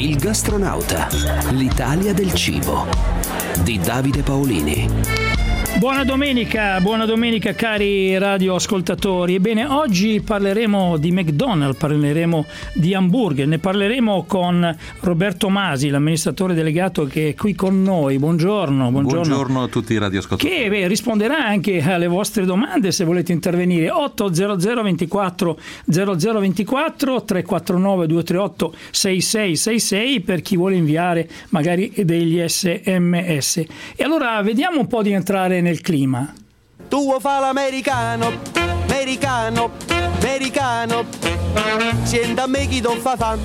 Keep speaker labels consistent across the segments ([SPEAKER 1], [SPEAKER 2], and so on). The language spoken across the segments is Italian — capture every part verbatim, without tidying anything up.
[SPEAKER 1] Il gastronauta, l'Italia del cibo, di Davide Paolini.
[SPEAKER 2] Buona domenica, buona domenica cari radioascoltatori. Ebbene, oggi parleremo di McDonald's, parleremo di hamburger, ne parleremo con Roberto Masi, l'amministratore delegato che è qui con noi. Buongiorno. Buongiorno,
[SPEAKER 3] buongiorno a tutti i radioascoltatori.
[SPEAKER 2] Che beh, risponderà anche alle vostre domande se volete intervenire. otto zero zero ventiquattro zero zero ventiquattro tre quattro nove due tre otto sei sei sei sei per chi vuole inviare magari degli sms. E allora vediamo un po' di entrare nel clima.
[SPEAKER 4] Tu vuoi fare l'americano, americano, americano, senta a me chi non fa fan.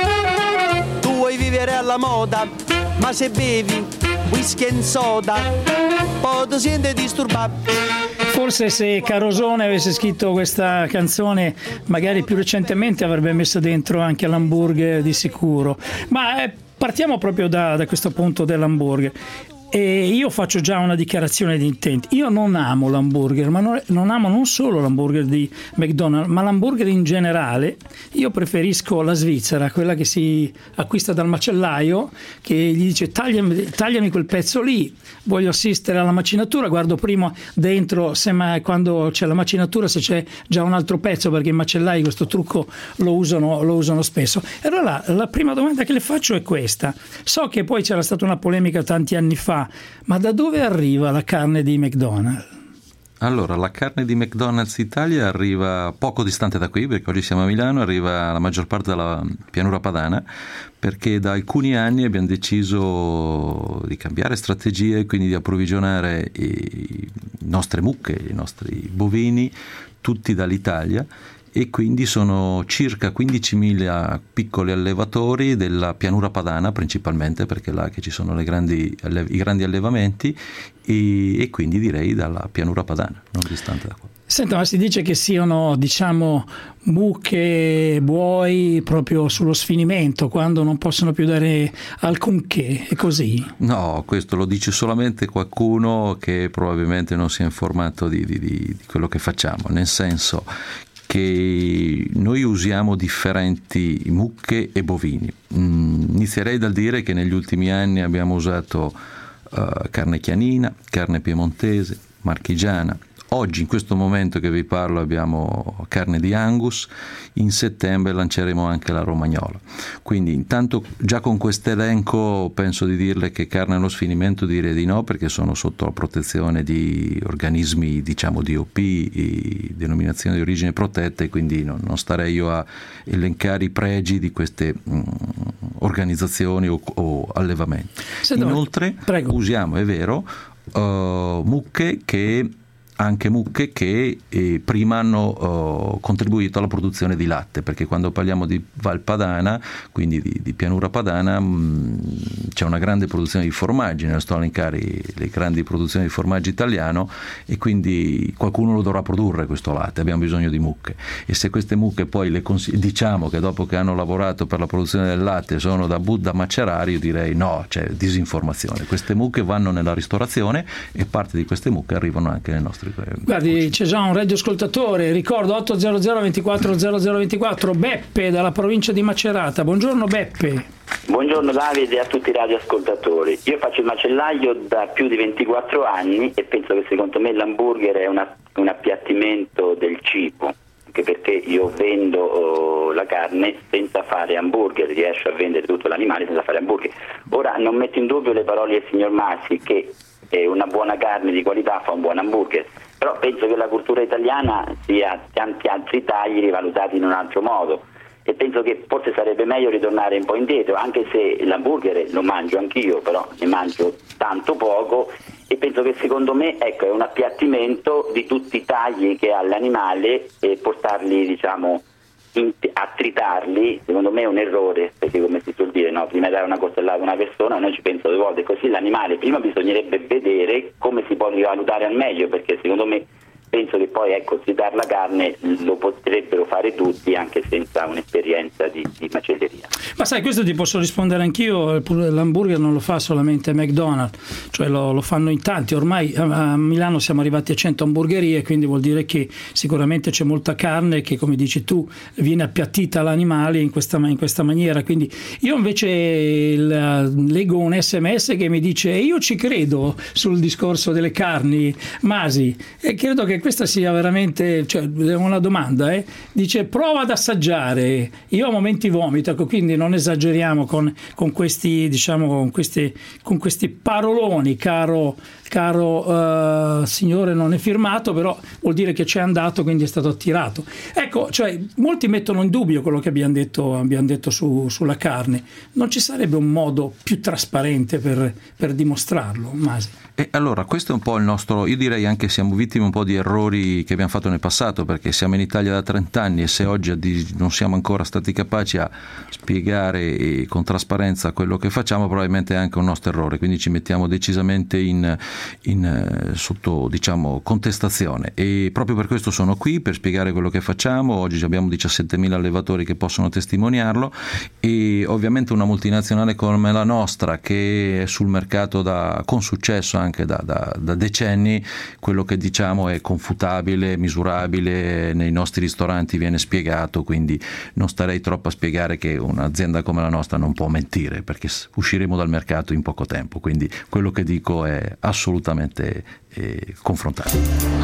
[SPEAKER 4] Tu vuoi vivere alla moda, ma se bevi whisky e soda, poi ti senti disturbato.
[SPEAKER 2] Forse se Carosone avesse scritto questa canzone magari più recentemente avrebbe messo dentro anche l'hamburger di sicuro. Ma eh, partiamo proprio da, da questo punto dell'hamburger. E io faccio già una dichiarazione di intenti. Io non amo l'hamburger, ma non, non amo non solo l'hamburger di McDonald's, ma l'hamburger in generale. Io preferisco la Svizzera, quella che si acquista dal macellaio, che gli dice tagliami, tagliami quel pezzo lì, voglio assistere alla macinatura, guardo prima dentro se mai, quando c'è la macinatura se c'è già un altro pezzo, perché i macellai questo trucco lo usano, lo usano spesso. E allora la prima domanda che le faccio è questa. So che poi c'era stata una polemica tanti anni fa, ma da dove arriva la carne di McDonald's?
[SPEAKER 3] Allora, la carne di McDonald's Italia arriva poco distante da qui, perché oggi siamo a Milano, arriva la maggior parte dalla pianura padana, perché da alcuni anni abbiamo deciso di cambiare strategia e quindi di approvvigionare i nostre mucche, i nostri bovini, tutti dall'Italia. E quindi sono circa quindicimila piccoli allevatori della pianura padana principalmente, perché è là che ci sono le grandi, i grandi allevamenti, e, e quindi direi dalla pianura padana, non distante da qua.
[SPEAKER 2] Senta, ma si dice che siano, diciamo, mucche, buoi proprio sullo sfinimento, quando non possono più dare alcunché, è così?
[SPEAKER 3] No, questo lo dice solamente qualcuno che probabilmente non si è informato di, di, di quello che facciamo, nel senso che noi usiamo differenti mucche e bovini. Mm, inizierei dal dire che negli ultimi anni abbiamo usato uh, carne chianina, carne piemontese, marchigiana. Oggi, in questo momento che vi parlo, abbiamo carne di Angus. In settembre lanceremo anche la romagnola. Quindi intanto già con questo elenco penso di dirle che carne allo sfinimento direi di no, perché sono sotto la protezione di organismi, diciamo D O P, denominazione di origine protetta, e quindi non, non starei io a elencare i pregi di queste mh, organizzazioni o, o allevamenti.
[SPEAKER 2] Senta,
[SPEAKER 3] Inoltre
[SPEAKER 2] prego.
[SPEAKER 3] usiamo, è vero, uh, mucche che anche mucche che eh, prima hanno uh, contribuito alla produzione di latte, perché quando parliamo di Val Padana, quindi di, di pianura padana, mh, c'è una grande produzione di formaggi, ne sto a elencare le grandi produzioni di formaggio italiano, e quindi qualcuno lo dovrà produrre questo latte, abbiamo bisogno di mucche, e se queste mucche poi le cons- diciamo che dopo che hanno lavorato per la produzione del latte sono da but da macerare, io direi no, c'è disinformazione. Queste mucche vanno nella ristorazione e parte di queste mucche arrivano anche nel nostro.
[SPEAKER 2] Guardi, c'è già un radioascoltatore, ricordo otto zero zero ventiquattro zero zero ventiquattro, Beppe dalla provincia di Macerata. Buongiorno Beppe.
[SPEAKER 5] Buongiorno Davide e a tutti i radioascoltatori. Io faccio il macellaio da più di ventiquattro anni e penso che secondo me l'hamburger è una, un appiattimento del cibo, anche perché io vendo oh, la carne senza fare hamburger, riesco a vendere tutto l'animale senza fare hamburger. Ora non metto in dubbio le parole del signor Masi che eh, una buona carne di qualità fa un buon hamburger, però penso che la cultura italiana sia tanti altri tagli rivalutati in un altro modo, e penso che forse sarebbe meglio ritornare un po' indietro, anche se l'hamburger lo mangio anch'io, però ne mangio tanto poco, e penso che secondo me ecco è un appiattimento di tutti i tagli che ha l'animale, e portarli diciamo in, a tritarli secondo me è un errore, perché come si suol dire, no? Prima di dare una coltellata a una persona noi ci penso due volte, così l'animale prima bisognerebbe vedere come si può rivalutare al meglio, perché secondo me penso che poi ecco, sfidare la carne lo potrebbero fare tutti anche senza un'esperienza di, di macelleria.
[SPEAKER 2] Ma sai, questo ti posso rispondere anch'io, l'hamburger non lo fa solamente McDonald's, cioè lo, lo fanno in tanti, ormai a Milano siamo arrivati a cento hamburgerie, quindi vuol dire che sicuramente c'è molta carne che, come dici tu, viene appiattita all'animale in questa, in questa maniera. Quindi io invece il, leggo un sms che mi dice: io ci credo sul discorso delle carni, Masi, e credo che questa sia veramente, cioè, una domanda, eh? Dice: prova ad assaggiare, io a momenti vomito, ecco, quindi non esageriamo con, con questi, diciamo, con questi, con questi paroloni, caro caro uh, signore non è firmato, però vuol dire che c'è andato, quindi è stato attirato. Ecco, cioè, molti mettono in dubbio quello che abbiamo detto, abbiamo detto su, sulla carne. Non ci sarebbe un modo più trasparente per, per dimostrarlo, Masi?
[SPEAKER 3] E allora, questo è un po' il nostro, io direi anche siamo vittime un po' di errori che abbiamo fatto nel passato, perché siamo in Italia da trenta anni e se oggi non siamo ancora stati capaci a spiegare con trasparenza quello che facciamo, probabilmente è anche un nostro errore, quindi ci mettiamo decisamente in, in sotto, diciamo, contestazione, e proprio per questo sono qui, per spiegare quello che facciamo. Oggi abbiamo diciassettemila allevatori che possono testimoniarlo, e ovviamente una multinazionale come la nostra, che è sul mercato da, con successo anche da, da, da decenni, quello che diciamo è confutabile, misurabile, nei nostri ristoranti viene spiegato, quindi non starei troppo a spiegare che un'azienda come la nostra non può mentire, perché usciremo dal mercato in poco tempo, quindi quello che dico è assolutamente eh, confrontabile.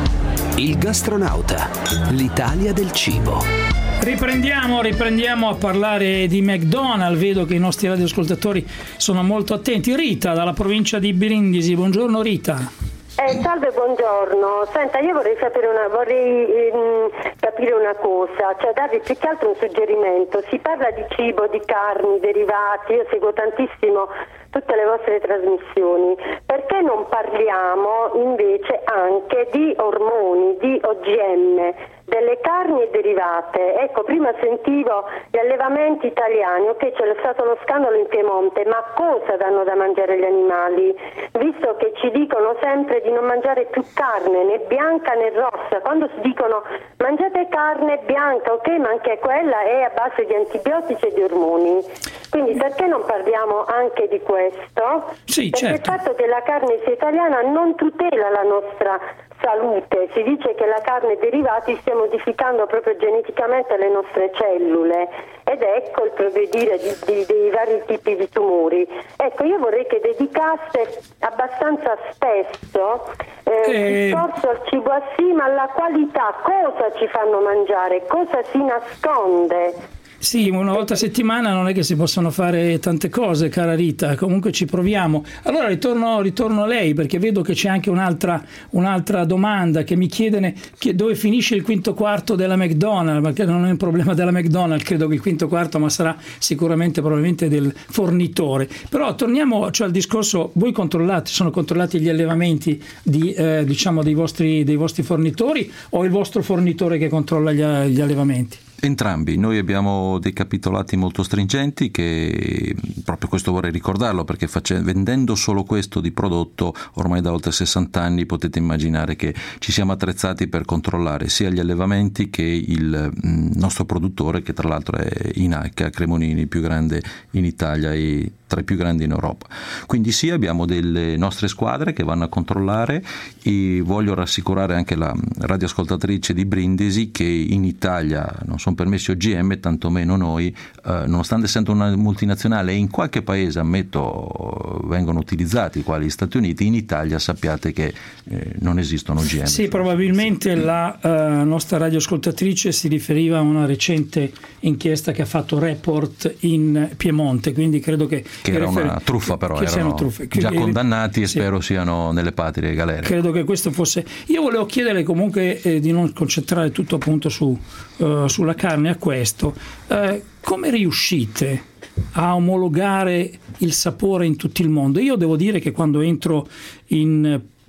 [SPEAKER 1] Il gastronauta, l'Italia del cibo.
[SPEAKER 2] Riprendiamo, riprendiamo a parlare di McDonald's. Vedo che i nostri radioascoltatori sono molto attenti. Rita, dalla provincia di Brindisi, buongiorno Rita.
[SPEAKER 6] Eh, salve, buongiorno. Senta, io vorrei sapere una, vorrei ehm, capire una cosa, cioè darvi più che altro un suggerimento. Si parla di cibo, di carni, derivati, io seguo tantissimo tutte le vostre trasmissioni. Perché non parliamo invece anche di ormoni, di O G M, delle carni e derivate? Ecco, prima sentivo gli allevamenti italiani, ok, c'è stato lo scandalo in Piemonte, ma cosa danno da mangiare gli animali? Visto che ci dicono sempre di non mangiare più carne, né bianca né rossa, quando si dicono mangiate carne bianca, ok, ma anche quella è a base di antibiotici e di ormoni. Quindi perché non parliamo anche di questo?
[SPEAKER 2] Sì,
[SPEAKER 6] perché
[SPEAKER 2] certo.
[SPEAKER 6] il fatto che la carne sia italiana non tutela la nostra salute, si dice che la carne e i derivati stia modificando proprio geneticamente le nostre cellule, ed ecco il progredire di, di, dei vari tipi di tumori. Ecco, io vorrei che dedicaste abbastanza spesso eh,
[SPEAKER 2] eh...
[SPEAKER 6] discorso al cibo sì, ma alla qualità, cosa ci fanno mangiare, cosa si nasconde.
[SPEAKER 2] Sì, una volta a settimana non è che si possono fare tante cose, cara Rita, comunque ci proviamo. Allora ritorno, ritorno a lei, perché vedo che c'è anche un'altra, un'altra domanda che mi chiede dove finisce il quinto quarto della McDonald's, perché non è un problema della McDonald's, credo che il quinto quarto, ma sarà sicuramente probabilmente del fornitore. Però torniamo, cioè, al discorso, voi controllate, sono controllati gli allevamenti di, eh, diciamo dei vostri, dei vostri fornitori, o il vostro fornitore che controlla gli, gli allevamenti?
[SPEAKER 3] Entrambi. Noi abbiamo dei capitolati molto stringenti, che proprio questo vorrei ricordarlo, perché face, vendendo solo questo di prodotto ormai da oltre sessanta anni potete immaginare che ci siamo attrezzati per controllare sia gli allevamenti che il mh, nostro produttore, che tra l'altro è Inacca Cremonini, più grande in Italia e tra i più grandi in Europa. Quindi sì, abbiamo delle nostre squadre che vanno a controllare, e voglio rassicurare anche la radioascoltatrice di Brindisi che in Italia non sono permessi O G M, tantomeno noi, eh, nonostante essendo una multinazionale e in qualche paese, ammetto, vengono utilizzati, quali gli Stati Uniti, in Italia sappiate che eh, non esistono O G M.
[SPEAKER 2] Sì, probabilmente la uh, nostra radioascoltatrice si riferiva a una recente inchiesta che ha fatto Report in Piemonte, quindi credo che
[SPEAKER 3] che era una truffa, però
[SPEAKER 2] che
[SPEAKER 3] erano
[SPEAKER 2] truffe.
[SPEAKER 3] già condannati e
[SPEAKER 2] sì.
[SPEAKER 3] Spero siano nelle patrie galere.
[SPEAKER 2] Credo che questo fosse. Io volevo chiedere comunque eh, di non concentrare tutto appunto su, uh, sulla carne, a questo. Uh, come riuscite a omologare il sapore in tutto il mondo? Io devo dire che quando entro in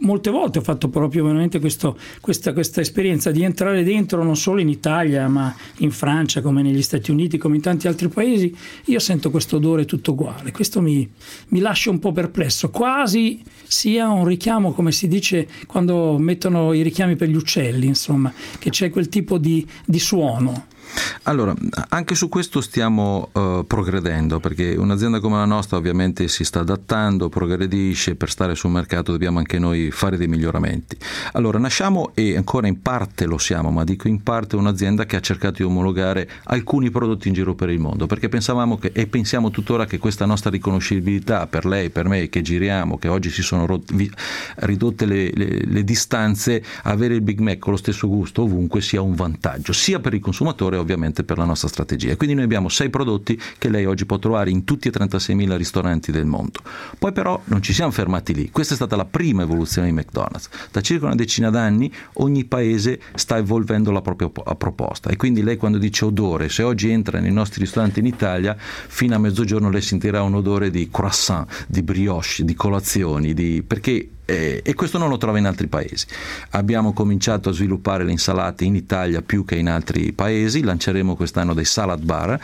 [SPEAKER 2] molte volte ho fatto proprio veramente questo, questa, questa esperienza di entrare dentro non solo in Italia ma in Francia, come negli Stati Uniti, come in tanti altri paesi. Io sento questo odore tutto uguale, questo mi, mi lascia un po' perplesso, quasi sia un richiamo, come si dice quando mettono i richiami per gli uccelli, insomma, che c'è quel tipo di, di suono.
[SPEAKER 3] Allora, anche su questo stiamo uh, progredendo, perché un'azienda come la nostra ovviamente si sta adattando, progredisce, per stare sul mercato dobbiamo anche noi fare dei miglioramenti. Allora, nasciamo, e ancora in parte lo siamo, ma dico in parte, un'azienda che ha cercato di omologare alcuni prodotti in giro per il mondo, perché pensavamo che, e pensiamo tuttora, che questa nostra riconoscibilità per lei, per me, che giriamo, che oggi si sono rotti, ridotte le, le, le distanze, avere il Big Mac con lo stesso gusto ovunque sia un vantaggio, sia per il consumatore ovviamente per la nostra strategia. Quindi noi abbiamo sei prodotti che lei oggi può trovare in tutti e trentaseimila ristoranti del mondo. Poi però non ci siamo fermati lì, questa è stata la prima evoluzione di McDonald's. Da circa una decina d'anni ogni paese sta evolvendo la propria proposta, e quindi lei, quando dice odore, se oggi entra nei nostri ristoranti in Italia, fino a mezzogiorno lei sentirà un odore di croissant, di brioche, di colazioni, di... perché Eh, e questo non lo trova in altri paesi. Abbiamo cominciato a sviluppare le insalate in Italia più che in altri paesi, lanceremo quest'anno dei salad bar,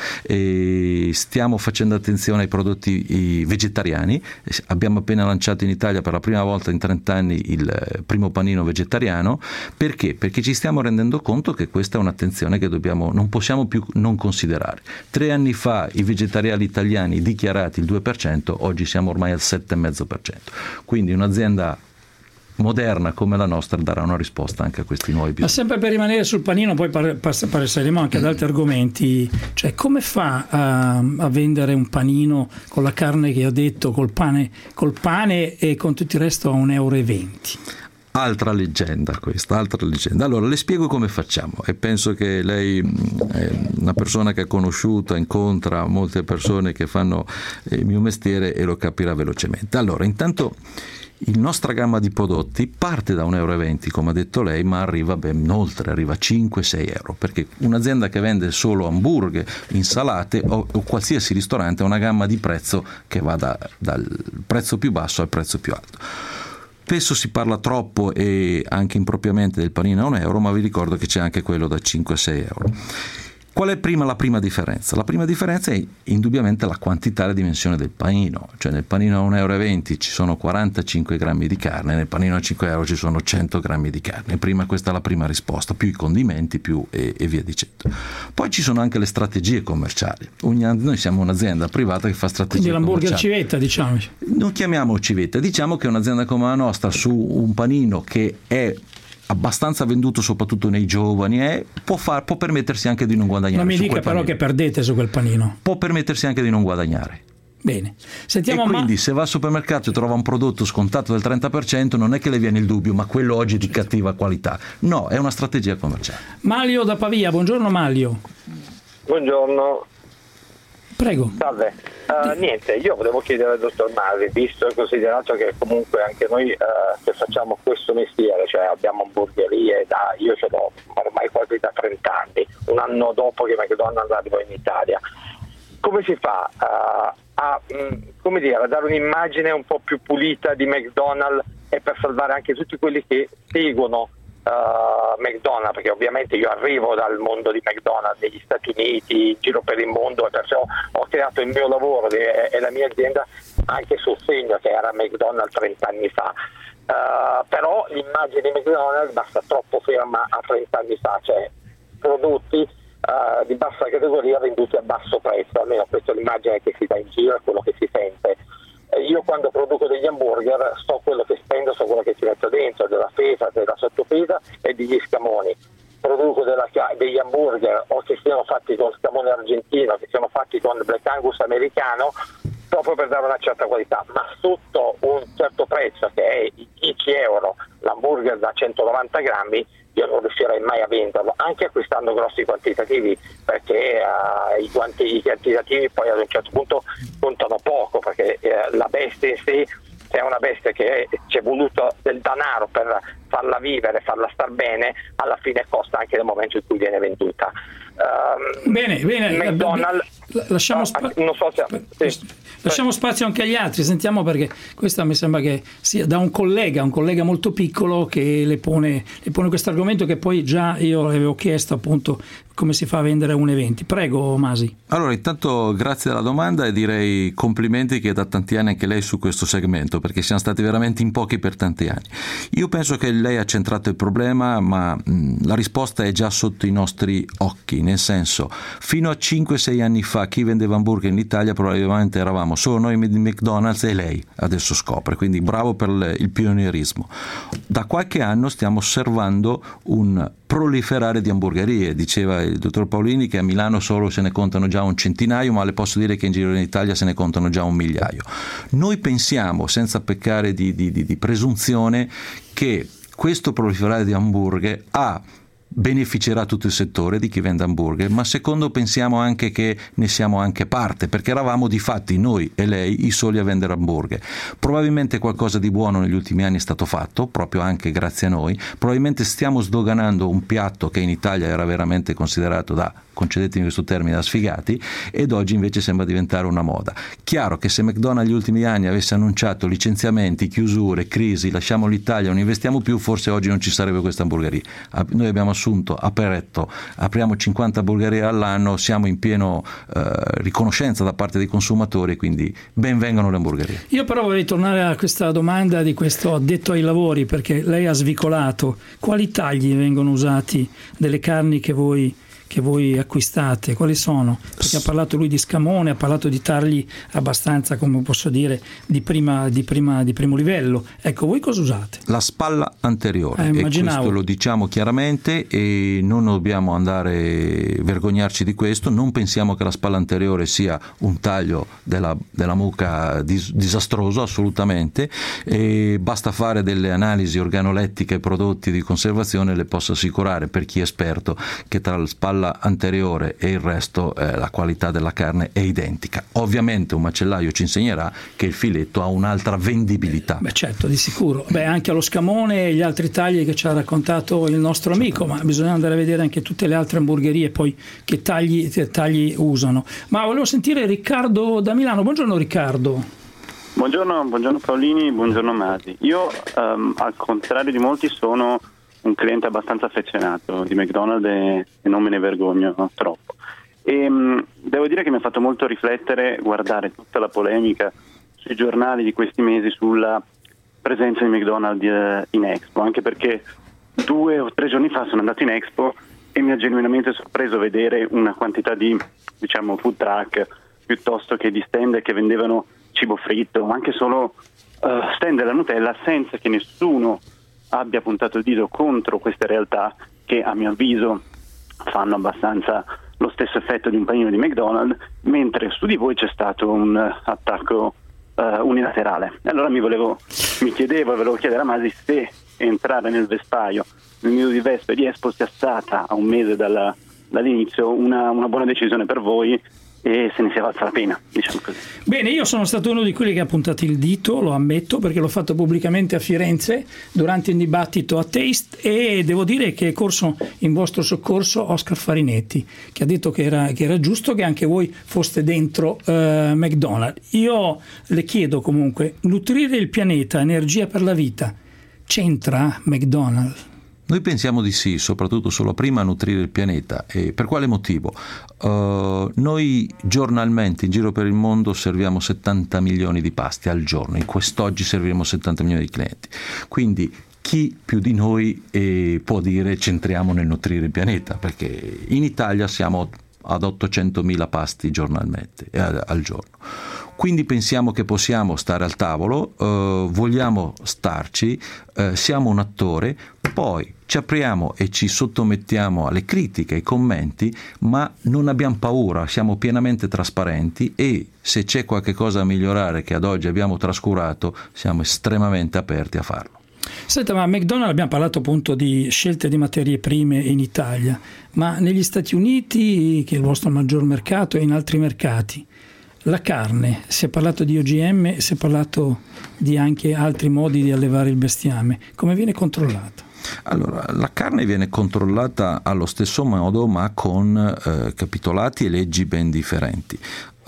[SPEAKER 3] e stiamo facendo attenzione ai prodotti vegetariani. Abbiamo appena lanciato in Italia per la prima volta in trenta anni il primo panino vegetariano. Perché? Perché ci stiamo rendendo conto che questa è un'attenzione che dobbiamo, non possiamo più non considerare. Tre anni fa i vegetariani italiani dichiarati il due per cento, oggi siamo ormai al sette virgola cinque per cento. Quindi un'azienda moderna come la nostra darà una risposta anche a questi nuovi bisogni.
[SPEAKER 2] Ma sempre per rimanere sul panino, poi passeremo anche ad altri argomenti. Cioè, come fa a, a vendere un panino con la carne che ha detto, col pane, col pane e con tutto il resto a un euro e venti?
[SPEAKER 3] Altra leggenda questa, altra leggenda. Allora, le spiego come facciamo, e penso che lei è una persona che è conosciuta, incontra molte persone che fanno il mio mestiere e lo capirà velocemente. Allora, intanto la nostra gamma di prodotti parte da un euro e venti, come ha detto lei, ma arriva ben oltre, arriva a cinque sei euro, perché un'azienda che vende solo hamburger, insalate o, o qualsiasi ristorante ha una gamma di prezzo che va da, dal prezzo più basso al prezzo più alto. Spesso si parla troppo e anche impropriamente del panino a un euro, ma vi ricordo che c'è anche quello da cinque sei euro. Qual è prima la prima differenza? La prima differenza è indubbiamente la quantità e la dimensione del panino, cioè nel panino a un euro e venti ci sono quarantacinque grammi di carne, nel panino a cinque euro ci sono cento grammi di carne. Prima, questa è la prima risposta, più i condimenti più e, e via dicendo. Poi ci sono anche le strategie commerciali. Ogni anno noi siamo un'azienda privata che fa strategie
[SPEAKER 2] commerciali. Quindi l'hamburger civetta, diciamo.
[SPEAKER 3] Non chiamiamo civetta, diciamo che un'azienda come la nostra su un panino che è abbastanza venduto soprattutto nei giovani, eh, può, far, può permettersi anche di non guadagnare.
[SPEAKER 2] Non mi dica però che perdete su quel panino.
[SPEAKER 3] Può permettersi anche di non guadagnare.
[SPEAKER 2] Bene. Sentiamo,
[SPEAKER 3] e quindi
[SPEAKER 2] ma...
[SPEAKER 3] se va al supermercato e trova un prodotto scontato del trenta per cento, non è che le viene il dubbio, ma quello oggi è di cattiva qualità. No, è una strategia commerciale.
[SPEAKER 2] Maglio da Pavia, buongiorno Maglio.
[SPEAKER 7] Buongiorno.
[SPEAKER 2] Prego.
[SPEAKER 7] Salve. Uh, niente, io volevo chiedere al dottor Masi, visto e considerato che comunque anche noi uh, che facciamo questo mestiere, cioè abbiamo hamburgerie, da, io ce l'ho ormai quasi da trenta anni, un anno dopo che McDonald's arrivò in Italia, come si fa uh, a, mh, come dire, a dare un'immagine un po' più pulita di McDonald's e per salvare anche tutti quelli che seguono Uh, McDonald's, perché ovviamente io arrivo dal mondo di McDonald's negli Stati Uniti, giro per il mondo, e perciò ho creato il mio lavoro e, e la mia azienda anche sul segno che era McDonald's trenta anni fa. Uh, però l'immagine di McDonald's basta troppo ferma a trenta anni fa, cioè prodotti uh, di bassa categoria venduti a basso prezzo, almeno questa è l'immagine che si dà in giro e quello che si sente. Io quando produco degli hamburger so quello che spendo, so quello che ci metto dentro, della feta, della sottofeta e degli scamoni. Produco della, degli hamburger o che siano fatti con scamone argentino, che siano fatti con Black Angus americano, proprio per dare una certa qualità, ma sotto un certo prezzo, che è i dieci euro l'hamburger da centonovanta grammi, io non riuscirei mai a venderlo, anche acquistando grossi quantitativi, perché uh, i, quanti, i quantitativi poi ad un certo punto contano poco, perché uh, la bestia in sé, è una bestia che ci è voluto del denaro per farla vivere, farla star bene, alla fine costa anche nel momento in cui viene venduta. Um,
[SPEAKER 2] bene, bene.
[SPEAKER 7] McDonald's,
[SPEAKER 2] lasciamo, spa-
[SPEAKER 7] non so se, sì.
[SPEAKER 2] lasciamo spazio anche agli altri, sentiamo, perché questa mi sembra che sia da un collega, un collega molto piccolo che le pone, le pone questo argomento che poi già io avevo chiesto, appunto, come si fa a vendere un evento. Prego Masi.
[SPEAKER 3] Allora, intanto grazie della domanda e direi complimenti che da tanti anni anche lei su questo segmento, perché siamo stati veramente in pochi per tanti anni. Io penso che lei ha centrato il problema, ma mh, la risposta è già sotto i nostri occhi, nel senso, fino a cinque sei anni fa chi vendeva hamburger in Italia probabilmente eravamo solo noi di McDonald's e lei adesso scopre, quindi bravo per il pionierismo. Da qualche anno stiamo osservando un proliferare di hamburgerie. Diceva il dottor Paolini che a Milano solo se ne contano già un centinaio, ma le posso dire che in giro in Italia se ne contano già un migliaio. Noi pensiamo, senza peccare di, di, di, di presunzione, che questo proliferare di hamburger ha beneficerà tutto il settore di chi vende hamburger, ma secondo pensiamo anche che ne siamo anche parte, perché eravamo di fatti noi e lei i soli a vendere hamburger. Probabilmente qualcosa di buono negli ultimi anni è stato fatto, proprio anche grazie a noi. Probabilmente stiamo sdoganando un piatto che in Italia era veramente considerato da, concedetemi questo termine, da sfigati, ed oggi invece sembra diventare una moda. Chiaro che se McDonald's negli ultimi anni avesse annunciato licenziamenti, chiusure, crisi, lasciamo l'Italia, non investiamo più, forse oggi non ci sarebbe questa hamburgeria. Noi abbiamo assunto a Peretto, apriamo cinquanta hamburgerie all'anno, siamo in pieno eh, riconoscenza da parte dei consumatori, quindi ben vengano le hamburgerie.
[SPEAKER 2] Io però vorrei tornare a questa domanda di questo addetto ai lavori, perché lei ha svicolato quali tagli vengono usati delle carni che voi che voi acquistate, quali sono? Perché ha parlato lui di scamone, ha parlato di tagli abbastanza, come posso dire, di prima, di prima, di primo livello. Ecco, voi cosa usate?
[SPEAKER 3] La spalla anteriore,
[SPEAKER 2] eh,
[SPEAKER 3] e questo lo diciamo chiaramente e non dobbiamo andare a vergognarci di questo. Non pensiamo che la spalla anteriore sia un taglio della, della mucca dis, disastroso, assolutamente, e basta fare delle analisi organolettiche e prodotti di conservazione, le posso assicurare, per chi è esperto, che tra la spalla anteriore e il resto eh, la qualità della carne è identica. Ovviamente un macellaio ci insegnerà che il filetto ha un'altra vendibilità.
[SPEAKER 2] Beh, certo, di sicuro. Beh, anche allo scamone e gli altri tagli che ci ha raccontato il nostro amico, ma bisogna andare a vedere anche tutte le altre hamburgerie poi che tagli, che tagli usano. Ma volevo sentire Riccardo da Milano. Buongiorno Riccardo.
[SPEAKER 8] Buongiorno, buongiorno Paolini, buongiorno Masi. Io um, al contrario di molti sono un cliente abbastanza affezionato di McDonald's e, e non me ne vergogno no, troppo. E mh, devo dire che mi ha fatto molto riflettere guardare tutta la polemica sui giornali di questi mesi sulla presenza di McDonald's eh, in Expo, anche perché due o tre giorni fa sono andato in Expo e mi ha genuinamente sorpreso vedere una quantità di, diciamo, food truck piuttosto che di stand che vendevano cibo fritto, ma anche solo uh, stand della Nutella, senza che nessuno abbia puntato il dito contro queste realtà che a mio avviso fanno abbastanza lo stesso effetto di un panino di McDonald's, mentre su di voi c'è stato un attacco uh, unilaterale. Allora mi volevo mi chiedevo e volevo chiedere a Masi se entrare nel vespaio nel nido di Vespa di Expo sia stata a un mese dalla, dall'inizio una, una buona decisione per voi e se ne sia valsa la pena, diciamo così.
[SPEAKER 2] Bene, io sono stato uno di quelli che ha puntato il dito, lo ammetto, perché l'ho fatto pubblicamente a Firenze durante un dibattito a Taste, e devo dire che è corso in vostro soccorso Oscar Farinetti, che ha detto che era, che era giusto che anche voi foste dentro uh, McDonald's. Io le chiedo comunque, nutrire il pianeta, energia per la vita, c'entra McDonald's?
[SPEAKER 3] Noi pensiamo di sì, soprattutto solo prima a nutrire il pianeta. E per quale motivo? Uh, noi giornalmente in giro per il mondo serviamo settanta milioni di pasti al giorno, in quest'oggi serviremo settanta milioni di clienti. Quindi chi più di noi eh, può dire centriamo nel nutrire il pianeta? Perché in Italia siamo ad ottocentomila pasti giornalmente, eh, al giorno. Quindi pensiamo che possiamo stare al tavolo, eh, vogliamo starci, eh, siamo un attore, poi ci apriamo e ci sottomettiamo alle critiche, ai commenti, ma non abbiamo paura, siamo pienamente trasparenti e se c'è qualche cosa da migliorare che ad oggi abbiamo trascurato, siamo estremamente aperti a farlo.
[SPEAKER 2] Senta, ma McDonald's, abbiamo parlato appunto di scelte di materie prime in Italia, ma negli Stati Uniti, che è il vostro maggior mercato, e in altri mercati, La carne, si è parlato di O G M, si è parlato di anche altri modi di allevare il bestiame, come viene controllata?
[SPEAKER 3] Allora, la carne viene controllata allo stesso modo, ma con eh, capitolati e leggi ben differenti.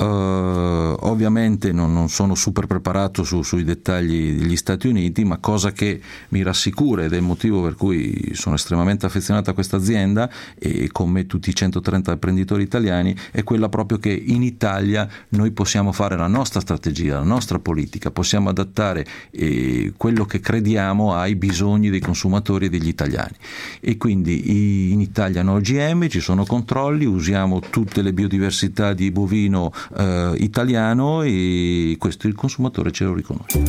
[SPEAKER 3] Uh, ovviamente non, non sono super preparato su, sui dettagli degli Stati Uniti, ma cosa che mi rassicura ed è il motivo per cui sono estremamente affezionato a questa azienda e con me tutti i centotrenta imprenditori italiani, è quella proprio che in Italia noi possiamo fare la nostra strategia, la nostra politica, possiamo adattare eh, quello che crediamo ai bisogni dei consumatori e degli italiani, e quindi in Italia no O G M, ci sono controlli, usiamo tutte le biodiversità di bovino Uh, italiano, e questo il consumatore ce lo riconosce.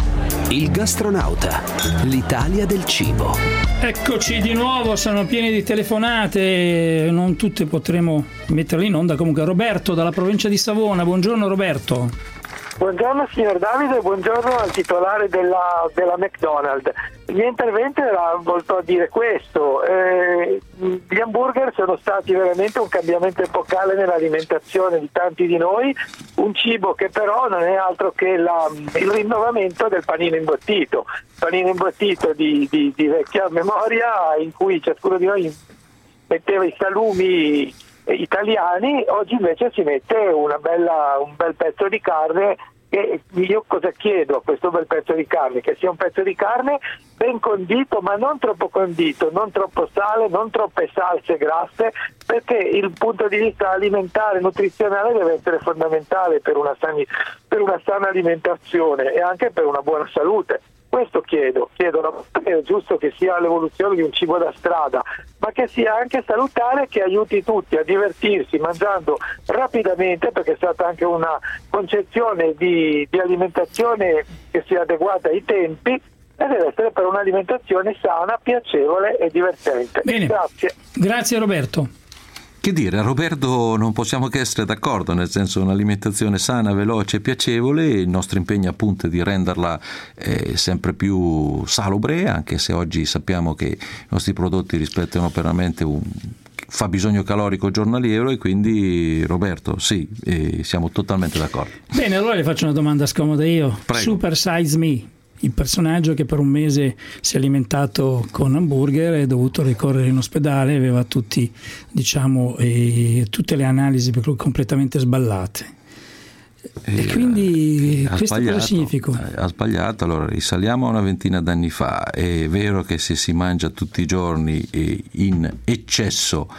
[SPEAKER 1] Il gastronauta, l'Italia del cibo.
[SPEAKER 2] Eccoci di nuovo, sono pieni di telefonate, non tutte potremo metterle in onda. Comunque Roberto dalla provincia di Savona, buongiorno Roberto.
[SPEAKER 9] Buongiorno signor Davide, buongiorno al titolare della, della McDonald's. Il mio intervento era volto a dire questo: eh, gli hamburger sono stati veramente un cambiamento epocale nell'alimentazione di tanti di noi, un cibo che però non è altro che la, il rinnovamento del panino imbottito, panino imbottito di, di, di vecchia memoria, in cui ciascuno di noi metteva i salumi italiani. Oggi invece si mette una bella, un bel pezzo di carne, e io cosa chiedo a questo bel pezzo di carne? Che sia un pezzo di carne ben condito, ma non troppo condito, non troppo sale, non troppe salse grasse, perché il punto di vista alimentare, nutrizionale deve essere fondamentale per una, sani, per una sana alimentazione e anche per una buona salute. Questo chiedo, chiedo che è giusto che sia l'evoluzione di un cibo da strada, ma che sia anche salutare, che aiuti tutti a divertirsi mangiando rapidamente, perché è stata anche una concezione di, di alimentazione che sia adeguata ai tempi, e deve essere per un'alimentazione sana, piacevole e divertente.
[SPEAKER 2] Bene.
[SPEAKER 9] Grazie.
[SPEAKER 2] Grazie Roberto.
[SPEAKER 3] Che dire, Roberto, non possiamo che essere d'accordo, nel senso un'alimentazione sana, veloce e piacevole, il nostro impegno appunto è di renderla eh, sempre più salubre, anche se oggi sappiamo che i nostri prodotti rispettano veramente un fabbisogno calorico giornaliero, e quindi Roberto sì, eh, siamo totalmente d'accordo.
[SPEAKER 2] Bene, allora le faccio una domanda scomoda io.
[SPEAKER 3] Prego.
[SPEAKER 2] Super Size Me, il personaggio che per un mese si è alimentato con hamburger, è dovuto ricorrere in ospedale, aveva tutti, diciamo, eh, tutte le analisi completamente sballate. E, e quindi
[SPEAKER 3] eh,
[SPEAKER 2] questo cosa significa?
[SPEAKER 3] Ha sbagliato. Allora, risaliamo a una ventina d'anni fa. È vero che se si mangia tutti i giorni e in eccesso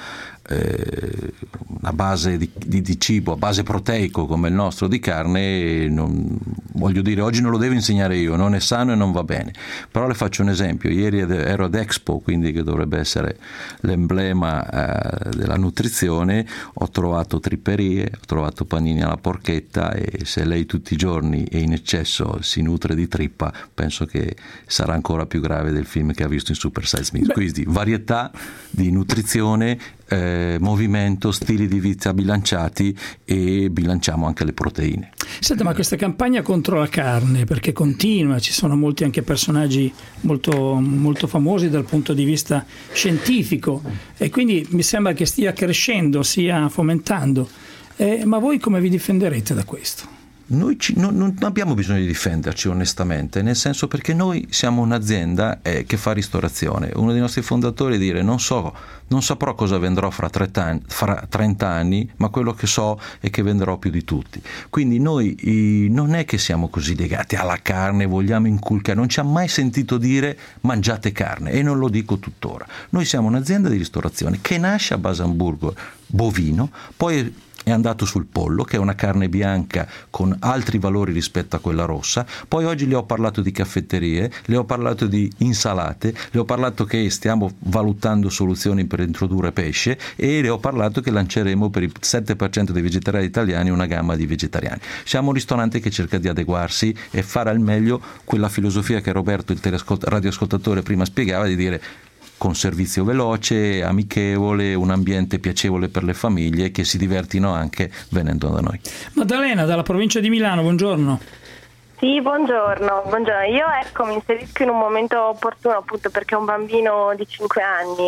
[SPEAKER 3] eh, una base di, di, di cibo a base proteico come il nostro di carne, non, voglio dire, oggi non lo devo insegnare io, non è sano e non va bene. Però le faccio un esempio: ieri ero ad Expo, quindi che dovrebbe essere l'emblema eh, della nutrizione, ho trovato tripperie, ho trovato panini alla porchetta, e se lei tutti i giorni e in eccesso si nutre di trippa, penso che sarà ancora più grave del film che ha visto in Super Size Me. Quindi varietà di nutrizione, eh, movimento, stili di vita bilanciati, e bilanciamo anche le proteine.
[SPEAKER 2] Senta, ma questa campagna contro la carne, perché continua, ci sono molti anche personaggi molto, molto famosi dal punto di vista scientifico, e quindi mi sembra che stia crescendo, stia fomentando, eh, ma voi come vi difenderete da questo?
[SPEAKER 3] Noi ci, non, non abbiamo bisogno di difenderci onestamente, nel senso, perché noi siamo un'azienda eh, che fa ristorazione. Uno dei nostri fondatori dire non so, non saprò cosa vendrò fra trenta anni, ma quello che so è che venderò più di tutti. Quindi noi i, non è che siamo così legati alla carne, vogliamo inculcare, non ci ha mai sentito dire mangiate carne, e non lo dico tuttora. Noi siamo un'azienda di ristorazione che nasce a base hamburger bovino, poi è andato sul pollo, che è una carne bianca con altri valori rispetto a quella rossa. Poi oggi le ho parlato di caffetterie, le ho parlato di insalate, le ho parlato che stiamo valutando soluzioni per introdurre pesce, e le ho parlato che lanceremo per il sette per cento dei vegetariani italiani una gamma di vegetariani. Siamo un ristorante che cerca di adeguarsi e fare al meglio quella filosofia che Roberto, il radioascoltatore, prima spiegava, di dire con servizio veloce, amichevole, un ambiente piacevole per le famiglie che si divertino anche venendo da noi.
[SPEAKER 2] Maddalena dalla provincia di Milano, buongiorno.
[SPEAKER 10] Sì, buongiorno, buongiorno. Io ecco mi inserisco in un momento opportuno, appunto perché un bambino di cinque anni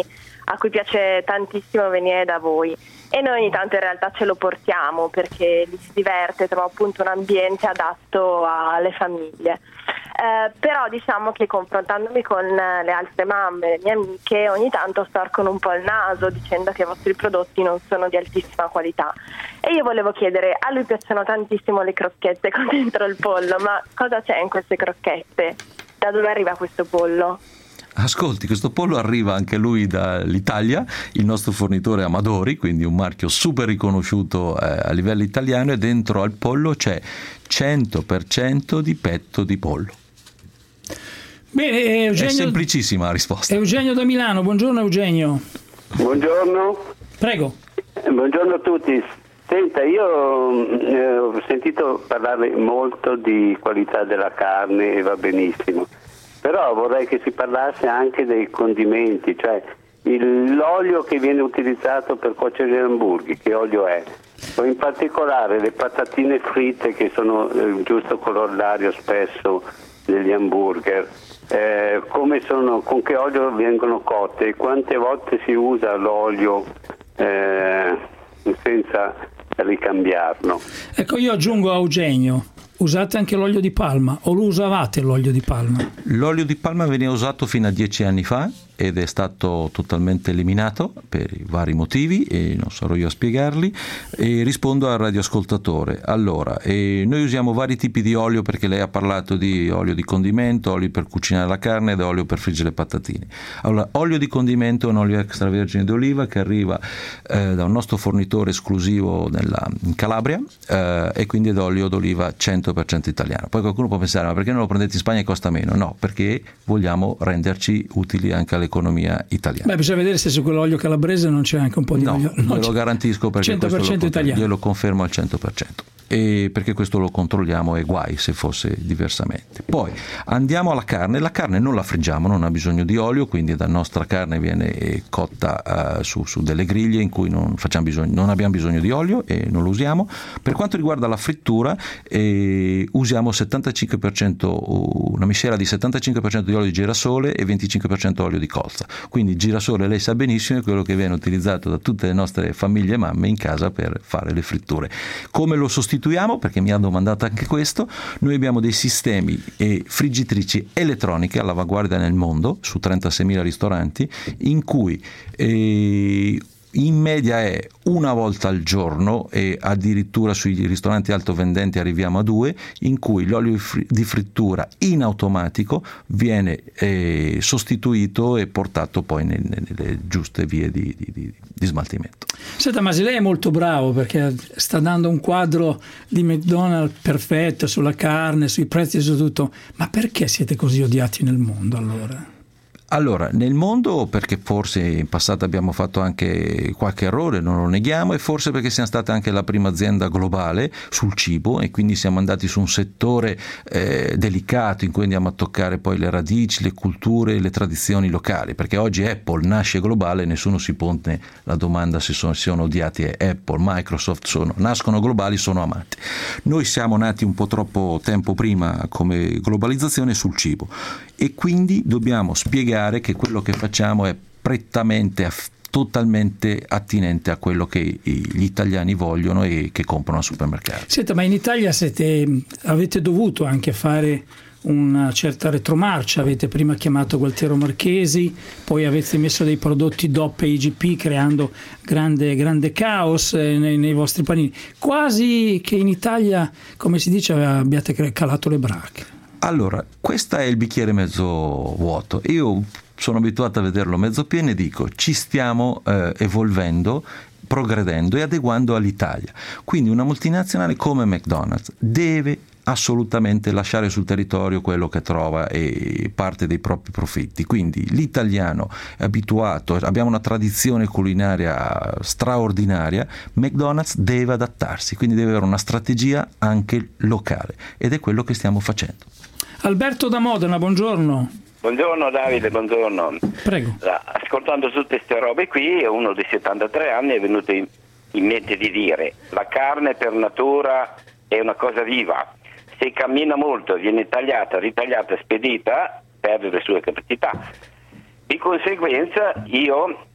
[SPEAKER 10] a cui piace tantissimo venire da voi, e noi ogni tanto in realtà ce lo portiamo perché li si diverte, trova appunto un ambiente adatto alle famiglie. Eh, però diciamo che confrontandomi con le altre mamme, le mie amiche, ogni tanto storcono un po' il naso dicendo che i vostri prodotti non sono di altissima qualità. E io volevo chiedere, a lui piacciono tantissimo le crocchette con dentro il pollo, ma cosa c'è in queste crocchette? Da dove arriva questo pollo?
[SPEAKER 3] Ascolti, questo pollo arriva anche lui dall'Italia, il nostro fornitore Amadori, quindi un marchio super riconosciuto eh, a livello italiano, e dentro al pollo c'è cento per cento di petto di pollo.
[SPEAKER 2] Bene, Eugenio,
[SPEAKER 3] è semplicissima la risposta.
[SPEAKER 2] Eugenio da Milano, buongiorno Eugenio.
[SPEAKER 11] Buongiorno.
[SPEAKER 2] Prego.
[SPEAKER 11] Buongiorno a tutti. Senta, io eh, ho sentito parlare molto di qualità della carne e va benissimo, però vorrei che si parlasse anche dei condimenti, cioè il, l'olio che viene utilizzato per cuocere gli hamburger, che olio è? O in particolare le patatine fritte, che sono il giusto color d'aria spesso degli hamburger, eh, come sono, con che olio vengono cotte e quante volte si usa l'olio eh, senza ricambiarlo.
[SPEAKER 2] Ecco, io aggiungo a Eugenio, usate anche l'olio di palma, o lo usavate l'olio di palma?
[SPEAKER 3] L'olio di palma veniva usato fino a dieci anni fa ed è stato totalmente eliminato per i vari motivi e non sarò io a spiegarli, e rispondo al radioascoltatore. Allora, eh, noi usiamo vari tipi di olio, perché lei ha parlato di olio di condimento, olio per cucinare la carne ed olio per friggere le patatine. Allora, olio di condimento è un olio extravergine d'oliva che arriva eh, da un nostro fornitore esclusivo nella, in Calabria eh, e quindi è olio d'oliva cento per cento italiano. Poi qualcuno può pensare, ma perché non lo prendete in Spagna e costa meno? No, perché vogliamo renderci utili anche alle economia italiana.
[SPEAKER 2] Beh, bisogna vedere se su quell'olio calabrese non c'è anche un po' di
[SPEAKER 3] no,
[SPEAKER 2] olio.
[SPEAKER 3] No, lo garantisco, perché
[SPEAKER 2] cento per cento
[SPEAKER 3] questo lo,
[SPEAKER 2] italiano.
[SPEAKER 3] glielo confermo al cento per cento. E perché questo lo controlliamo, e guai se fosse diversamente. Poi andiamo alla carne. La carne non la friggiamo, non ha bisogno di olio, quindi la nostra carne viene cotta uh, su, su delle griglie in cui non, facciamo bisogno, non abbiamo bisogno di olio e non lo usiamo. Per quanto riguarda la frittura, eh, usiamo settantacinque per cento, una miscela di settantacinque per cento di olio di girasole e venticinque per cento olio di colza. Quindi il girasole, lei sa benissimo, è quello che viene utilizzato da tutte le nostre famiglie mamme in casa per fare le fritture. Come lo sostituiamo? Perché mi ha domandato anche questo. Noi abbiamo dei sistemi e friggitrici elettroniche all'avanguardia nel mondo, su trentaseimila ristoranti, in cui eh, in media è una volta al giorno, e addirittura sui ristoranti altovendenti arriviamo a due, in cui l'olio di frittura in automatico viene eh, sostituito e portato poi nelle, nelle giuste vie di, di, di smaltimento.
[SPEAKER 2] Senta, ma se lei è molto bravo, perché sta dando un quadro di McDonald's perfetto sulla carne, sui prezzi e su tutto, ma perché siete così odiati nel mondo allora?
[SPEAKER 3] Allora, nel mondo perché forse in passato abbiamo fatto anche qualche errore, non lo neghiamo, e forse perché siamo stati anche la prima azienda globale sul cibo, e quindi siamo andati su un settore eh, delicato in cui andiamo a toccare poi le radici, le culture, le tradizioni locali, perché oggi Apple nasce globale e nessuno si pone la domanda se sono, sono odiati Apple, Microsoft, sono, nascono globali, sono amati. Noi siamo nati un po' troppo tempo prima come globalizzazione sul cibo, e quindi dobbiamo spiegare che quello che facciamo è prettamente, totalmente attinente a quello che gli italiani vogliono e che comprano al supermercato.
[SPEAKER 2] Senta, ma in Italia siete, avete dovuto anche fare una certa retromarcia, avete prima chiamato Gualtiero Marchesi, poi avete messo dei prodotti D O P e I G P creando grande, grande caos nei, nei vostri panini, quasi che in Italia, come si dice, abbiate calato le brache.
[SPEAKER 3] Allora, questo è il bicchiere mezzo vuoto. Io sono abituato a vederlo mezzo pieno e dico, ci stiamo eh, evolvendo, progredendo e adeguando all'Italia. Quindi una multinazionale come McDonald's deve assolutamente lasciare sul territorio quello che trova e parte dei propri profitti. Quindi l'italiano è abituato, abbiamo una tradizione culinaria straordinaria, McDonald's deve adattarsi, quindi deve avere una strategia anche locale, ed è quello che stiamo facendo.
[SPEAKER 2] Alberto da Modena, buongiorno.
[SPEAKER 12] Buongiorno Davide, buongiorno.
[SPEAKER 2] Prego.
[SPEAKER 12] Ascoltando tutte queste robe qui, uno di settantatré anni è venuto in, in mente di dire: la carne per natura è una cosa viva, se cammina molto, viene tagliata, ritagliata, spedita, perde le sue capacità. Di conseguenza io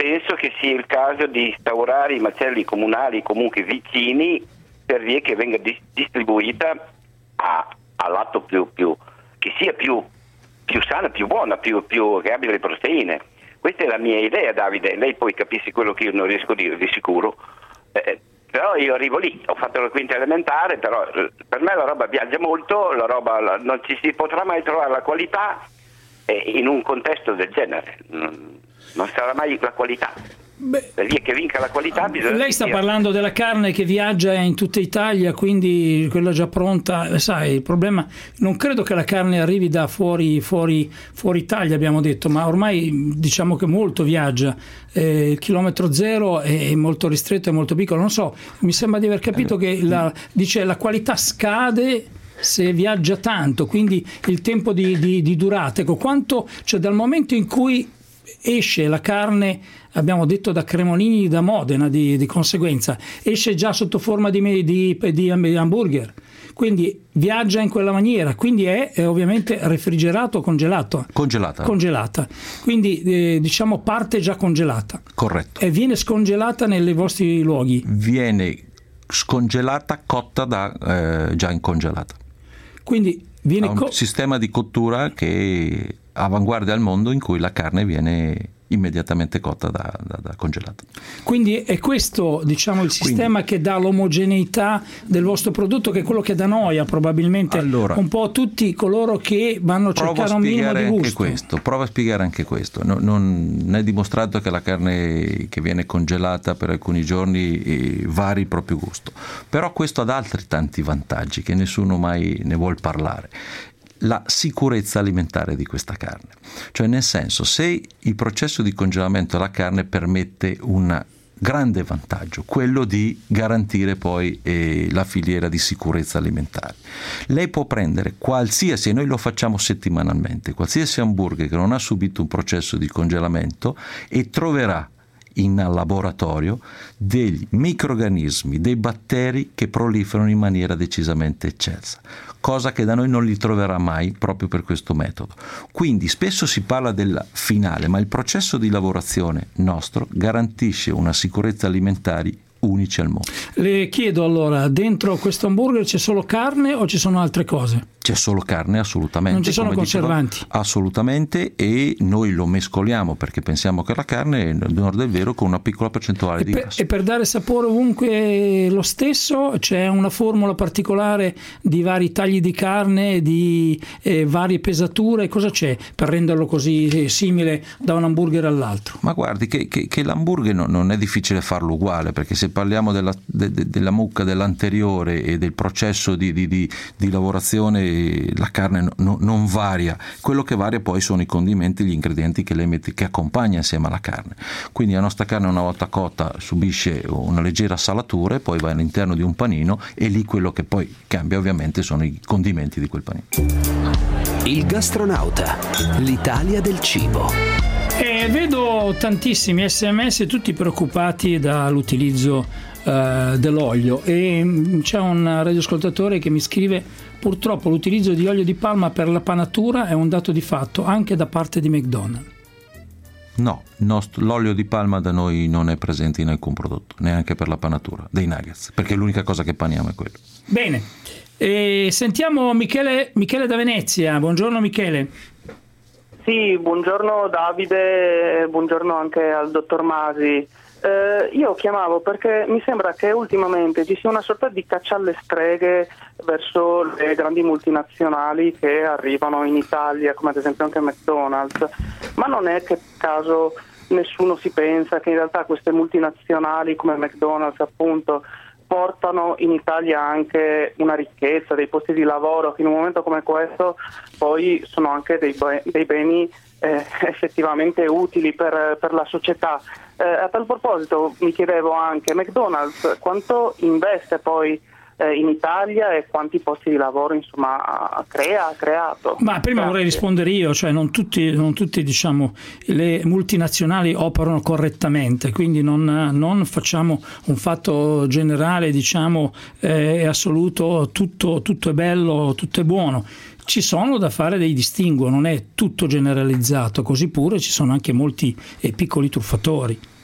[SPEAKER 12] penso che sia il caso di instaurare i macelli comunali comunque vicini, per via che venga dis- distribuita a, a lato più, più che sia più, più sana, più buona, più, più che abbia le proteine. Questa è la mia idea, Davide, lei poi capisce quello che io non riesco a dire di sicuro, eh, però io arrivo lì, ho fatto la quinta elementare, però per me la roba viaggia molto, la roba la, non ci si potrà mai trovare la qualità eh, in un contesto del genere, non, non sarà mai la qualità.
[SPEAKER 2] Beh,
[SPEAKER 12] per via che vinca la qualità bisogna.
[SPEAKER 2] Lei sta
[SPEAKER 12] dire.
[SPEAKER 2] parlando della carne che viaggia in tutta Italia, quindi quella già pronta. Sai, il problema, non credo che la carne arrivi da fuori, fuori, fuori Italia, abbiamo detto, ma ormai diciamo che molto viaggia. Eh, il chilometro zero è molto ristretto, è molto piccolo. Non so, mi sembra di aver capito che la, dice la qualità scade se viaggia tanto, quindi il tempo di, di, di durata. Ecco, quanto, cioè dal momento in cui esce la carne, abbiamo detto da Cremonini, da Modena, di, di conseguenza esce già sotto forma di, di, di hamburger, quindi viaggia in quella maniera, quindi è, è ovviamente refrigerato o congelato?
[SPEAKER 3] Congelata.
[SPEAKER 2] Congelata, quindi eh, diciamo parte già congelata.
[SPEAKER 3] Corretto.
[SPEAKER 2] E viene scongelata nei vostri luoghi?
[SPEAKER 3] Viene scongelata, cotta da eh, già incongelata.
[SPEAKER 2] Quindi viene
[SPEAKER 3] ha un
[SPEAKER 2] co-
[SPEAKER 3] sistema di cottura che avanguardia al mondo, in cui la carne viene immediatamente cotta da, da, da congelata.
[SPEAKER 2] Quindi è questo, diciamo, il sistema Quindi, che dà l'omogeneità del vostro prodotto, che è quello che da noi probabilmente allora, un po' tutti coloro che vanno a cercare un minimo di gusto.
[SPEAKER 3] Anche questo, prova a spiegare anche questo. No, non è dimostrato che la carne che viene congelata per alcuni giorni eh, vari il proprio gusto, però questo ha altri tanti vantaggi che nessuno mai ne vuol parlare. La sicurezza alimentare di questa carne, cioè nel senso, se il processo di congelamento della carne permette un grande vantaggio, quello di garantire poi eh, la filiera di sicurezza alimentare. Lei può prendere qualsiasi, e noi lo facciamo settimanalmente, qualsiasi hamburger che non ha subito un processo di congelamento, e troverà in laboratorio degli microrganismi, dei batteri che proliferano in maniera decisamente eccelsa, cosa che da noi non li troverà mai proprio per questo metodo. Quindi spesso si parla del finale, ma il processo di lavorazione nostro garantisce una sicurezza alimentare unici al mondo.
[SPEAKER 2] Le chiedo allora, dentro questo hamburger c'è solo carne o ci sono altre cose?
[SPEAKER 3] C'è solo carne, assolutamente.
[SPEAKER 2] Non ci sono conservanti?
[SPEAKER 3] Dicevo, assolutamente, e noi lo mescoliamo perché pensiamo che la carne è nord del vero con una piccola percentuale
[SPEAKER 2] e
[SPEAKER 3] di
[SPEAKER 2] per,
[SPEAKER 3] grasso.
[SPEAKER 2] E per dare sapore ovunque lo stesso c'è una formula particolare di vari tagli di carne, di eh, varie pesature, cosa c'è per renderlo così eh, simile da un hamburger all'altro?
[SPEAKER 3] Ma guardi che, che, che l'hamburger no, non è difficile farlo uguale, perché se parliamo della, de, de, della mucca dell'anteriore e del processo di, di, di, di lavorazione, la carne no, no, non varia. Quello che varia poi sono i condimenti, gli ingredienti che lei mette, che accompagna insieme alla carne. Quindi la nostra carne, una volta cotta, subisce una leggera salatura e poi va all'interno di un panino, e lì quello che poi cambia ovviamente sono i condimenti di quel panino.
[SPEAKER 1] Il gastronauta, l'Italia del cibo.
[SPEAKER 2] E vedo tantissimi sms tutti preoccupati dall'utilizzo uh, dell'olio, e c'è un radioascoltatore che mi scrive: purtroppo l'utilizzo di olio di palma per la panatura è un dato di fatto anche da parte di McDonald's.
[SPEAKER 3] No, nostro, l'olio di palma da noi non è presente in alcun prodotto, neanche per la panatura dei nuggets, perché l'unica cosa che paniamo è quello.
[SPEAKER 2] Bene, e sentiamo Michele, Michele da Venezia. Buongiorno Michele.
[SPEAKER 13] Sì, buongiorno Davide, buongiorno anche al dottor Masi. Eh, io chiamavo perché mi sembra che ultimamente ci sia una sorta di caccia alle streghe verso le grandi multinazionali che arrivano in Italia, come ad esempio anche McDonald's, ma non è che per caso nessuno si pensa che in realtà queste multinazionali come McDonald's appunto portano in Italia anche una ricchezza, dei posti di lavoro che in un momento come questo poi sono anche dei, dei beni eh, effettivamente utili per, per la società. Eh, a tal proposito mi chiedevo anche, McDonald's quanto investe poi eh, in Italia e quanti posti di lavoro insomma crea, ha creato?
[SPEAKER 2] Ma prima
[SPEAKER 13] Grazie.
[SPEAKER 2] vorrei rispondere io, cioè non tutti, non tutti diciamo le multinazionali operano correttamente, quindi non, non facciamo un fatto generale, diciamo eh, assoluto, tutto, tutto è bello, tutto è buono. Ci sono da fare dei distinguo, non è tutto generalizzato, così pure ci sono anche molti eh, piccoli truffatori.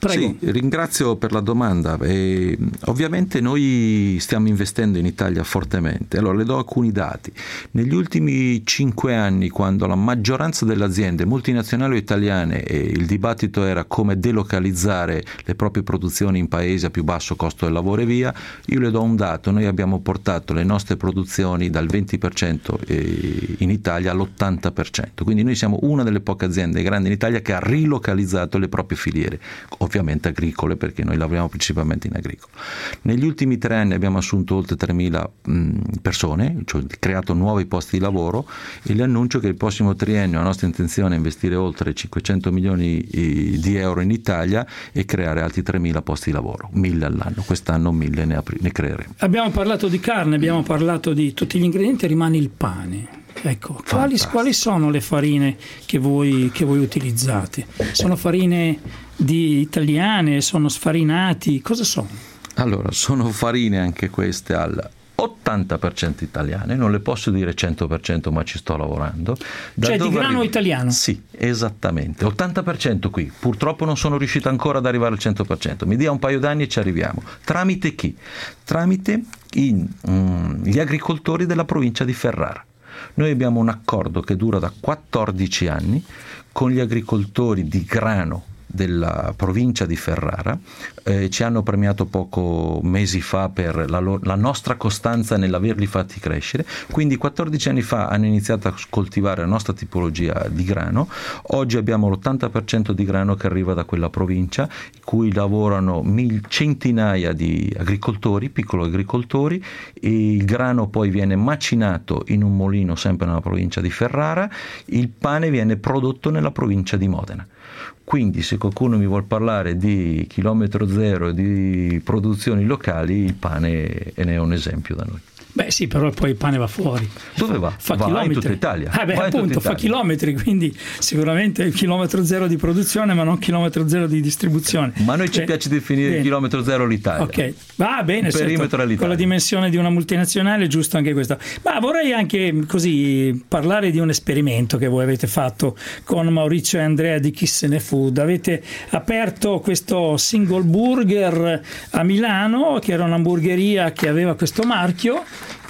[SPEAKER 2] Prego.
[SPEAKER 3] Sì, ringrazio per la domanda. E, ovviamente noi stiamo investendo in Italia fortemente. Allora le do alcuni dati. Negli ultimi cinque anni, quando la maggioranza delle aziende multinazionali o italiane, e il dibattito era come delocalizzare le proprie produzioni in paesi a più basso costo del lavoro e via, io le do un dato: noi abbiamo portato le nostre produzioni dal venti per cento in Italia all'ottanta per cento. Quindi noi siamo una delle poche aziende grandi in Italia che ha rilocalizzato le proprie filiere, ovviamente agricole, perché noi lavoriamo principalmente in agricolo. Negli ultimi tre anni abbiamo assunto oltre tremila mh, persone, cioè creato nuovi posti di lavoro, e le annuncio che il prossimo triennio la nostra intenzione è investire oltre cinquecento milioni di euro in Italia e creare altri tremila posti di lavoro, mille all'anno. Quest'anno mille ne, apri- ne creeremo.
[SPEAKER 2] Abbiamo parlato di carne, abbiamo parlato di tutti gli ingredienti, rimane il pane. Ecco, quali, quali sono le farine che voi, che voi utilizzate? Sono farine di italiane, sono sfarinati, cosa sono?
[SPEAKER 3] Allora, sono farine anche queste al ottanta per cento italiane, non le posso dire cento per cento, ma ci sto lavorando. Da
[SPEAKER 2] cioè di grano
[SPEAKER 3] arriva?
[SPEAKER 2] italiano?
[SPEAKER 3] Sì, esattamente, ottanta per cento qui. Purtroppo non sono riuscito ancora ad arrivare al cento per cento, mi dia un paio d'anni e ci arriviamo. Tramite chi? Tramite in, mm, gli agricoltori della provincia di Ferrara. Noi abbiamo un accordo che dura da quattordici anni con gli agricoltori di grano della provincia di Ferrara. Eh, ci hanno premiato poco mesi fa per la, loro, la nostra costanza nell'averli fatti crescere, quindi quattordici anni fa hanno iniziato a coltivare la nostra tipologia di grano. Oggi abbiamo l'ottanta per cento di grano che arriva da quella provincia, in cui lavorano mil, centinaia di agricoltori, piccoli agricoltori, e il grano poi viene macinato in un mulino sempre nella provincia di Ferrara, il pane viene prodotto nella provincia di Modena. Quindi se qualcuno mi vuol parlare di chilometro zero e di produzioni locali, il pane ne è un esempio da noi.
[SPEAKER 2] Beh sì, però poi il pane va fuori.
[SPEAKER 3] Dove va?
[SPEAKER 2] Fa
[SPEAKER 3] va
[SPEAKER 2] chilometri.
[SPEAKER 3] in tutta Italia.
[SPEAKER 2] Ah beh,
[SPEAKER 3] va
[SPEAKER 2] appunto, fa chilometri, quindi sicuramente il chilometro zero di produzione, ma non chilometro zero di distribuzione.
[SPEAKER 3] Ma a noi ci
[SPEAKER 2] eh,
[SPEAKER 3] piace definire
[SPEAKER 2] bene.
[SPEAKER 3] Il chilometro zero l'Italia.
[SPEAKER 2] Ok, va bene,
[SPEAKER 3] il perimetro
[SPEAKER 2] certo, con la dimensione di una multinazionale è giusto anche questo. Ma vorrei anche così parlare di un esperimento che voi avete fatto con Maurizio e Andrea di Kissene Food. Avete aperto questo single burger a Milano, che era un'hamburgeria che aveva questo marchio,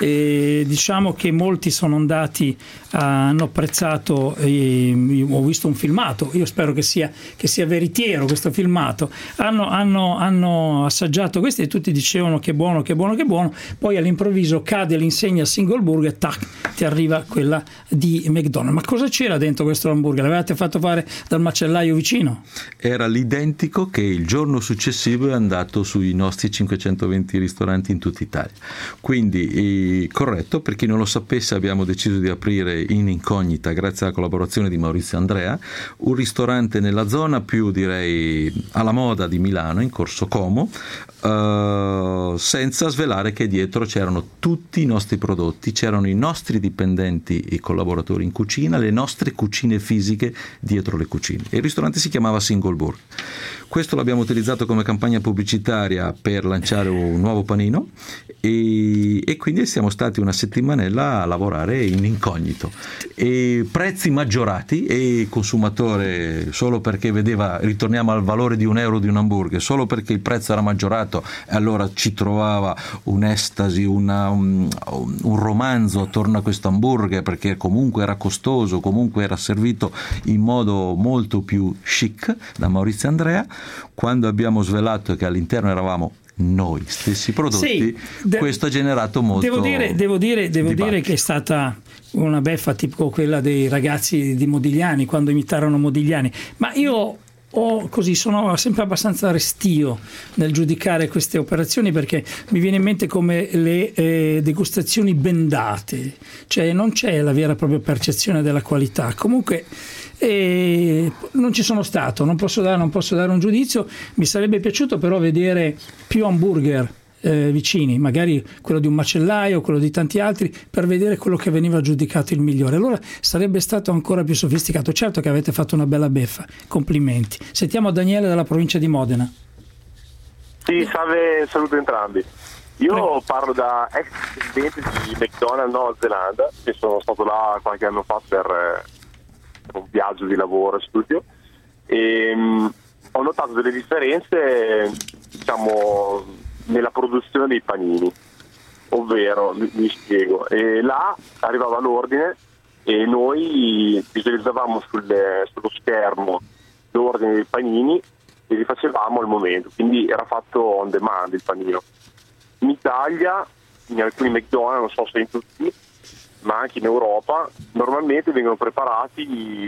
[SPEAKER 2] e diciamo che molti sono andati, hanno apprezzato, e ho visto un filmato, io spero che sia, che sia veritiero questo filmato, hanno, hanno, hanno assaggiato questo e tutti dicevano che buono, che buono, che buono, poi all'improvviso cade l'insegna single burger, tac, ti arriva quella di McDonald's. Ma cosa c'era dentro questo hamburger? L'avevate fatto fare dal macellaio vicino?
[SPEAKER 3] Era l'identico che il giorno successivo è andato sui nostri cinquecentoventi ristoranti in tutta Italia. Quindi corretto, per chi non lo sapesse abbiamo deciso di aprire in incognita, grazie alla collaborazione di Maurizio e Andrea, un ristorante nella zona più direi alla moda di Milano, in Corso Como, uh, senza svelare che dietro c'erano tutti i nostri prodotti, c'erano i nostri dipendenti e collaboratori in cucina, le nostre cucine fisiche dietro le cucine. E il ristorante si chiamava Single Burger. Questo l'abbiamo utilizzato come campagna pubblicitaria per lanciare un nuovo panino e, e quindi siamo stati una settimanella a lavorare in incognito. E prezzi maggiorati e il consumatore, solo perché vedeva, ritorniamo al valore di un euro di un hamburger, solo perché il prezzo era maggiorato, e allora ci trovava un'estasi, una, un, un romanzo attorno a questo hamburger, perché comunque era costoso, comunque era servito in modo molto più chic da Maurizio e Andrea. Quando abbiamo svelato che all'interno eravamo noi stessi prodotti,
[SPEAKER 2] sì, de-
[SPEAKER 3] questo ha generato molto
[SPEAKER 2] devo dire, devo dire, devo dire che è stata una beffa tipo quella dei ragazzi di Modigliani quando imitarono Modigliani, ma io ho, così, sono sempre abbastanza restio nel giudicare queste operazioni, perché mi viene in mente come le eh, degustazioni bendate, cioè non c'è la vera e propria percezione della qualità. Comunque e non ci sono stato, non posso dare, non posso dare un giudizio. Mi sarebbe piaciuto però vedere più hamburger eh, vicini, magari quello di un macellaio, quello di tanti altri, per vedere quello che veniva giudicato il migliore. Allora sarebbe stato ancora più sofisticato. Certo che avete fatto una bella beffa, complimenti. Sentiamo Daniele dalla provincia di Modena.
[SPEAKER 14] Sì, salve, saluto entrambi. Io Prego. parlo da ex dipendente di McDonald's Nuova Zelanda, che sono stato là qualche anno fa per un viaggio di lavoro e studio, e ho notato delle differenze, diciamo, nella produzione dei panini, ovvero, mi, mi spiego, e là arrivava l'ordine e noi visualizzavamo sulle, sullo schermo l'ordine dei panini e li facevamo al momento, quindi era fatto on demand il panino. In Italia, in alcuni McDonald's, non so se in tutti, ma anche in Europa, normalmente vengono preparati,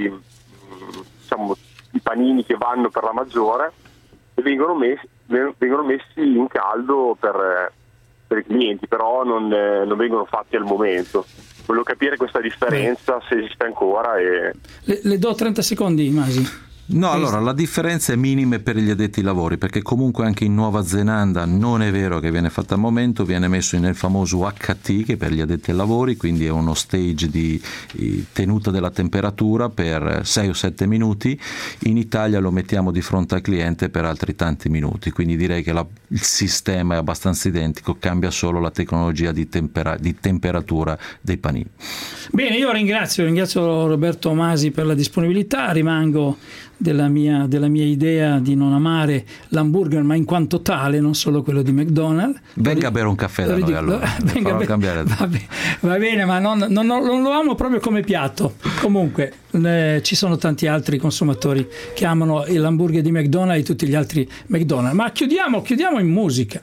[SPEAKER 14] diciamo, i panini che vanno per la maggiore e vengono messi, vengono messi in caldo per, per i clienti, però non, non vengono fatti al momento. Volevo capire questa differenza, se esiste ancora. E...
[SPEAKER 2] Le, le do trenta secondi, Masi.
[SPEAKER 3] No, allora la differenza è minima per gli addetti ai lavori, perché comunque anche in Nuova Zelanda non è vero che viene fatto al momento, viene messo nel famoso H T, che è per gli addetti ai lavori, quindi è uno stage di, di tenuta della temperatura per sei o sette minuti. In Italia lo mettiamo di fronte al cliente per altri tanti minuti, quindi direi che la, il sistema è abbastanza identico, cambia solo la tecnologia di, tempera, di temperatura dei panini.
[SPEAKER 2] Bene, io ringrazio, ringrazio Roberto Masi per la disponibilità, rimango della mia, della mia idea di non amare l'hamburger, ma in quanto tale, non solo quello di McDonald's.
[SPEAKER 3] Venga a bere un caffè da noi, allora.
[SPEAKER 2] Venga a cambiare. Va, bene, va bene, ma non, non, non lo amo proprio come piatto. Comunque eh, ci sono tanti altri consumatori che amano l'hamburger di McDonald's e tutti gli altri McDonald's. Ma chiudiamo, chiudiamo in musica.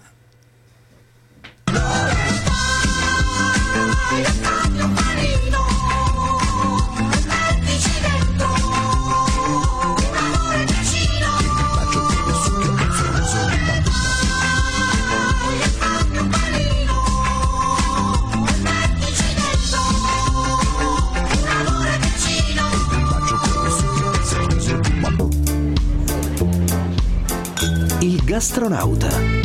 [SPEAKER 1] Il gastronauta.